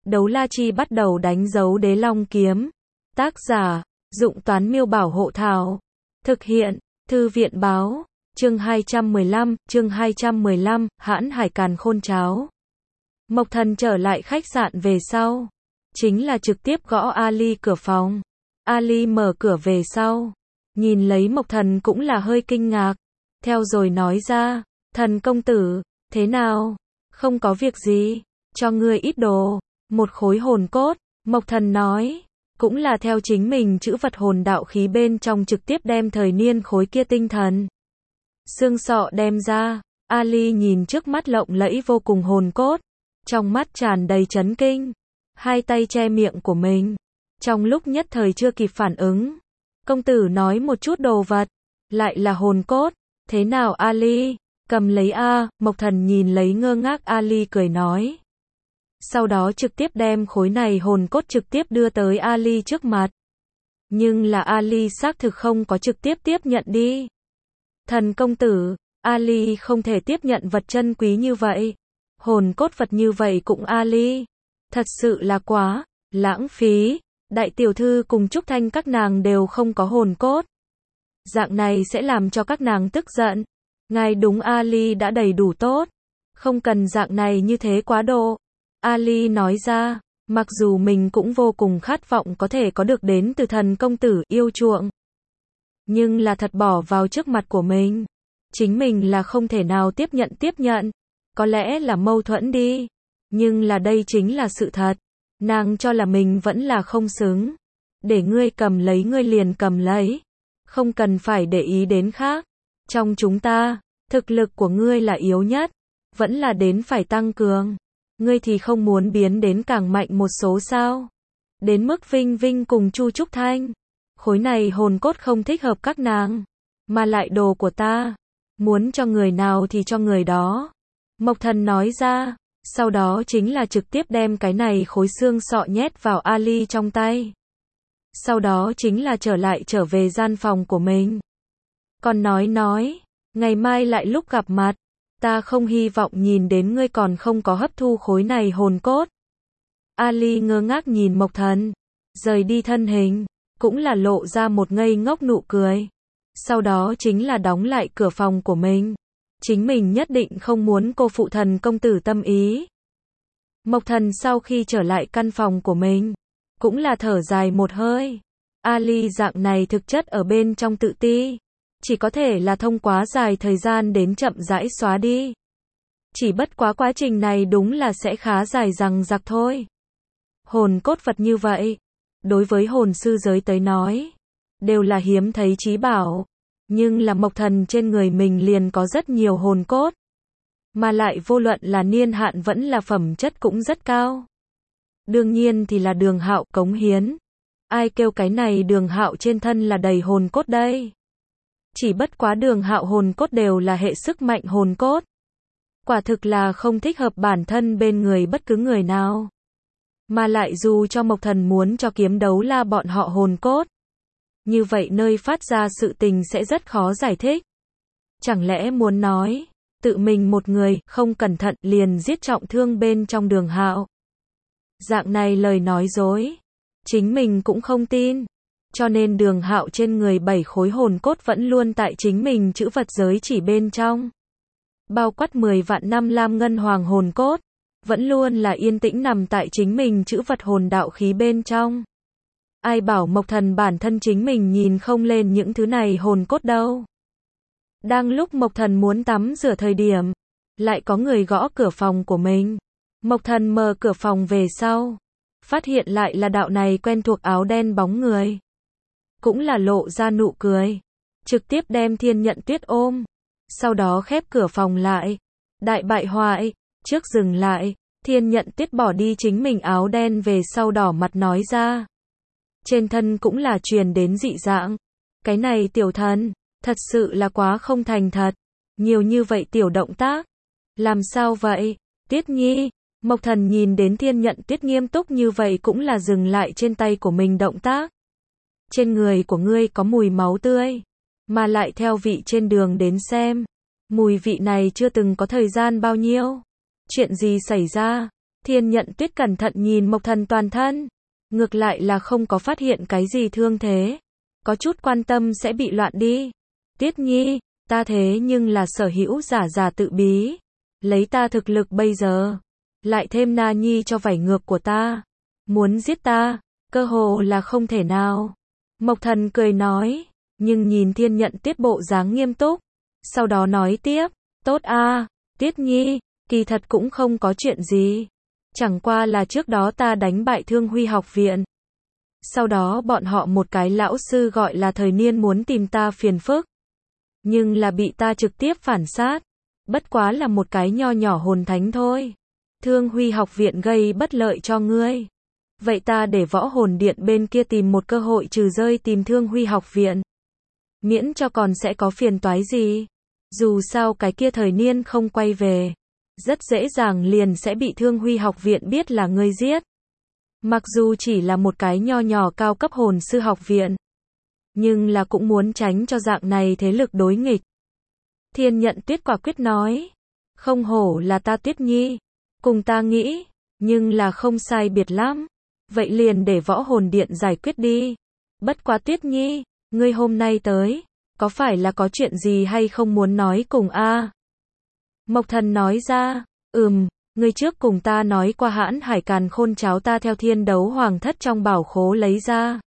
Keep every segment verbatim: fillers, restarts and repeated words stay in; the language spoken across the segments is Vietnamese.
Đấu la chi bắt đầu đánh dấu đế long kiếm. Tác giả, Dụng Toán Miêu Bảo Hộ Thảo. Thực hiện, Thư viện Báo. Chương hai trăm mười lăm, chương hai trăm mười lăm, hãn hải càn khôn cháo. Mộc Thần trở lại khách sạn về sau. Chính là trực tiếp gõ Ali cửa phòng. Ali mở cửa về sau. Nhìn lấy Mộc Thần cũng là hơi kinh ngạc. Theo rồi nói ra, Thần công tử, thế nào? Không có việc gì, cho ngươi ít đồ. Một khối hồn cốt, Mộc Thần nói. Cũng là theo chính mình chữ vật hồn đạo khí bên trong trực tiếp đem thời niên khối kia tinh thần xương sọ đem ra. Ali nhìn trước mắt lộng lẫy vô cùng hồn cốt, trong mắt tràn đầy chấn kinh, hai tay che miệng của mình, trong lúc nhất thời chưa kịp phản ứng. Công tử nói một chút đồ vật, lại là hồn cốt, thế nào Ali, cầm lấy a. Mộc Thần nhìn lấy ngơ ngác Ali cười nói. Sau đó trực tiếp đem khối này hồn cốt trực tiếp đưa tới Ali trước mặt. Nhưng là Ali xác thực không có trực tiếp tiếp nhận đi. Thần công tử, Ali không thể tiếp nhận vật chân quý như vậy. Hồn cốt vật như vậy cũng Ali. Thật sự là quá lãng phí. Đại tiểu thư cùng Trúc Thanh các nàng đều không có hồn cốt. Dạng này sẽ làm cho các nàng tức giận. Ngài đúng Ali đã đầy đủ tốt. Không cần dạng này như thế quá độ. Ali nói ra, mặc dù mình cũng vô cùng khát vọng có thể có được đến từ thần công tử yêu chuộng. Nhưng là thật bỏ vào trước mặt của mình. Chính mình là không thể nào tiếp nhận tiếp nhận. Có lẽ là mâu thuẫn đi. Nhưng là đây chính là sự thật. Nàng cho là mình vẫn là không xứng. Để ngươi cầm lấy ngươi liền cầm lấy. Không cần phải để ý đến khác. Trong chúng ta, thực lực của ngươi là yếu nhất. Vẫn là đến phải tăng cường. Ngươi thì không muốn biến đến càng mạnh một số sao? Đến mức Vinh Vinh cùng Chu Trúc Thanh. Khối này hồn cốt không thích hợp các nàng. Mà lại đồ của ta. Muốn cho người nào thì cho người đó. Mộc Thần nói ra. Sau đó chính là trực tiếp đem cái này khối xương sọ nhét vào Ali trong tay. Sau đó chính là trở lại trở về gian phòng của mình. Còn nói nói. Ngày mai lại lúc gặp mặt. Ta không hy vọng nhìn đến ngươi còn không có hấp thu khối này hồn cốt. Ali ngơ ngác nhìn Mộc Thần. Rời đi thân hình. Cũng là lộ ra một ngây ngốc nụ cười. Sau đó chính là đóng lại cửa phòng của mình. Chính mình nhất định không muốn cô phụ thần công tử tâm ý. Mộc Thần sau khi trở lại căn phòng của mình. Cũng là thở dài một hơi. Ali dạng này thực chất ở bên trong tự ti. Chỉ có thể là thông quá dài thời gian đến chậm rãi xóa đi. Chỉ bất quá quá trình này đúng là sẽ khá dài dằng dặc thôi. Hồn cốt vật như vậy, đối với hồn sư giới tới nói, đều là hiếm thấy chí bảo. Nhưng là Mộc Thần trên người mình liền có rất nhiều hồn cốt. Mà lại vô luận là niên hạn vẫn là phẩm chất cũng rất cao. Đương nhiên thì là Đường Hạo cống hiến. Ai kêu cái này Đường Hạo trên thân là đầy hồn cốt đây. Chỉ bất quá Đường Hạo hồn cốt đều là hệ sức mạnh hồn cốt. Quả thực là không thích hợp bản thân bên người bất cứ người nào. Mà lại dù cho Mộc Thần muốn cho kiếm đấu la bọn họ hồn cốt. Như vậy nơi phát ra sự tình sẽ rất khó giải thích. Chẳng lẽ muốn nói, tự mình một người, không cẩn thận, liền giết trọng thương bên trong Đường Hạo. Dạng này lời nói dối. Chính mình cũng không tin. Cho nên Đường Hạo trên người bảy khối hồn cốt vẫn luôn tại chính mình chữ vật giới chỉ bên trong. Bao quát mười vạn năm lam ngân hoàng hồn cốt. Vẫn luôn là yên tĩnh nằm tại chính mình chữ vật hồn đạo khí bên trong. Ai bảo Mộc Thần bản thân chính mình nhìn không lên những thứ này hồn cốt đâu. Đang lúc Mộc Thần muốn tắm rửa thời điểm. Lại có người gõ cửa phòng của mình. Mộc Thần mở cửa phòng về sau. Phát hiện lại là đạo này quen thuộc áo đen bóng người. Cũng là lộ ra nụ cười. Trực tiếp đem Thiên Nhận Tuyết ôm. Sau đó khép cửa phòng lại. Đại bại hoại. Trước dừng lại. Thiên Nhận Tuyết bỏ đi chính mình áo đen về sau đỏ mặt nói ra. Trên thân cũng là truyền đến dị dạng. Cái này tiểu thần. Thật sự là quá không thành thật. Nhiều như vậy tiểu động tác. Làm sao vậy? Tuyết Nhi. Mộc Thần nhìn đến Thiên Nhận Tuyết nghiêm túc như vậy cũng là dừng lại trên tay của mình động tác. Trên người của ngươi có mùi máu tươi. Mà lại theo vị trên đường đến xem. Mùi vị này chưa từng có thời gian bao nhiêu. Chuyện gì xảy ra? Thiên Nhận Tuyết cẩn thận nhìn Mộc Thần toàn thân, ngược lại là không có phát hiện cái gì thương thế, có chút quan tâm sẽ bị loạn đi. Tuyết Nhi, ta thế nhưng là sở hữu giả giả tự bí, lấy ta thực lực bây giờ, lại thêm Na Nhi cho vảy ngược của ta, muốn giết ta, cơ hồ là không thể nào. Mộc Thần cười nói, nhưng nhìn Thiên Nhận Tuyết bộ dáng nghiêm túc, sau đó nói tiếp, tốt a, Tuyết Nhi, kỳ thật cũng không có chuyện gì, chẳng qua là trước đó ta đánh bại Thương Huy học viện. Sau đó bọn họ một cái lão sư gọi là Thời Niên muốn tìm ta phiền phức, nhưng là bị ta trực tiếp phản sát, bất quá là một cái nho nhỏ hồn thánh thôi. Thương Huy học viện gây bất lợi cho ngươi, vậy ta để Võ Hồn Điện bên kia tìm một cơ hội trừ rơi tìm Thương Huy học viện, miễn cho còn sẽ có phiền toái gì. Dù sao cái kia Thời Niên không quay về, rất dễ dàng liền sẽ bị Thương Huy học viện biết là ngươi giết. Mặc dù chỉ là một cái nho nhỏ cao cấp hồn sư học viện, nhưng là cũng muốn tránh cho dạng này thế lực đối nghịch. Thiên Nhận Tuyết quả quyết nói, không hổ là ta Tuyết Nhi, cùng ta nghĩ, nhưng là không sai biệt lắm, vậy liền để Võ Hồn Điện giải quyết đi. Bất quá Tuyết Nhi, ngươi hôm nay tới, có phải là có chuyện gì hay không muốn nói cùng a? Mộc Thần nói ra, ừm, ngươi trước cùng ta nói qua Hãn Hải Càn Khôn cháo ta theo Thiên Đấu Hoàng thất trong bảo khố lấy ra.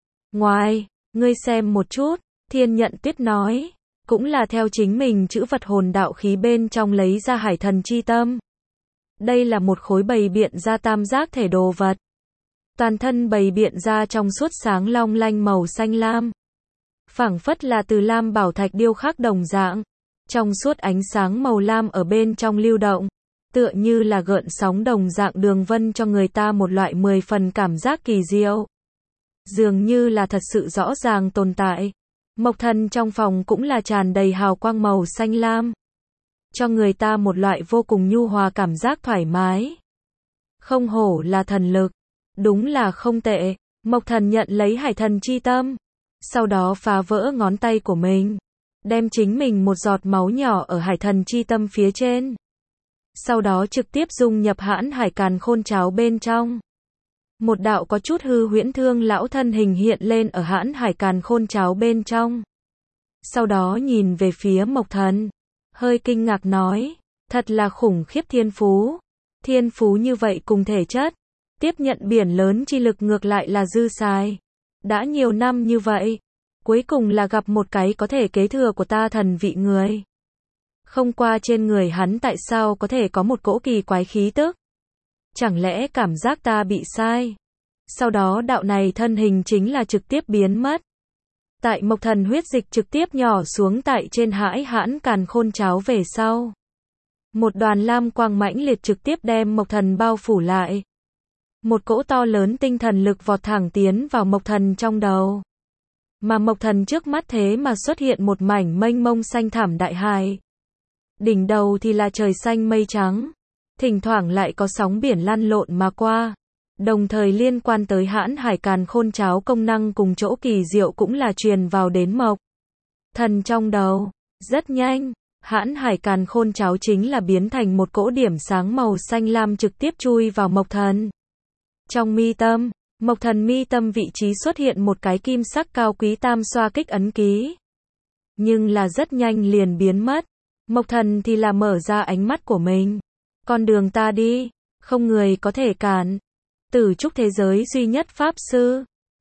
Ngoài, ngươi xem một chút, Thiên Nhận Tuyết nói, cũng là theo chính mình chữ vật hồn đạo khí bên trong lấy ra Hải Thần Chi Tâm. Đây là một khối bày biện ra tam giác thể đồ vật. Toàn thân bày biện ra trong suốt sáng long lanh màu xanh lam. Phảng phất là từ lam bảo thạch điêu khắc đồng dạng. Trong suốt ánh sáng màu lam ở bên trong lưu động, tựa như là gợn sóng đồng dạng đường vân cho người ta một loại mười phần cảm giác kỳ diệu. Dường như là thật sự rõ ràng tồn tại. Mộc Thần trong phòng cũng là tràn đầy hào quang màu xanh lam, cho người ta một loại vô cùng nhu hòa cảm giác thoải mái. Không hổ là thần lực, đúng là không tệ. Mộc Thần nhận lấy Hải Thần Chi Tâm, sau đó phá vỡ ngón tay của mình, đem chính mình một giọt máu nhỏ ở Hải Thần Chi Tâm phía trên, sau đó trực tiếp dung nhập Hãn Hải Càn Khôn cháo bên trong. Một đạo có chút hư huyễn thương lão thân hình hiện lên ở Hãn Hải Càn Khôn cháo bên trong. Sau đó nhìn về phía Mộc Thần, hơi kinh ngạc nói, thật là khủng khiếp thiên phú. Thiên phú như vậy cùng thể chất, tiếp nhận biển lớn chi lực ngược lại là dư xài. Đã nhiều năm như vậy, cuối cùng là gặp một cái có thể kế thừa của ta thần vị người. Không qua trên người hắn tại sao có thể có một cỗ kỳ quái khí tức? Chẳng lẽ cảm giác ta bị sai? Sau đó đạo này thân hình chính là trực tiếp biến mất. Tại Mộc Thần huyết dịch trực tiếp nhỏ xuống tại trên Hải Hãn Càn Khôn cháo về sau. Một đoàn lam quang mãnh liệt trực tiếp đem Mộc Thần bao phủ lại. Một cỗ to lớn tinh thần lực vọt thẳng tiến vào Mộc Thần trong đầu. Mà Mộc Thần trước mắt thế mà xuất hiện một mảnh mênh mông xanh thẳm đại hải. Đỉnh đầu thì là trời xanh mây trắng, thỉnh thoảng lại có sóng biển lăn lộn mà qua. Đồng thời liên quan tới Hãn Hải Càn Khôn cháo công năng cùng chỗ kỳ diệu cũng là truyền vào đến Mộc Thần trong đầu. Rất nhanh, Hãn Hải Càn Khôn cháo chính là biến thành một cỗ điểm sáng màu xanh lam trực tiếp chui vào Mộc Thần. Trong mi tâm, Mộc Thần mi tâm vị trí xuất hiện một cái kim sắc cao quý tam xoa kích ấn ký. Nhưng là rất nhanh liền biến mất. Mộc Thần thì là mở ra ánh mắt của mình. Con đường ta đi, không người có thể cản. Tử trúc thế giới duy nhất pháp sư,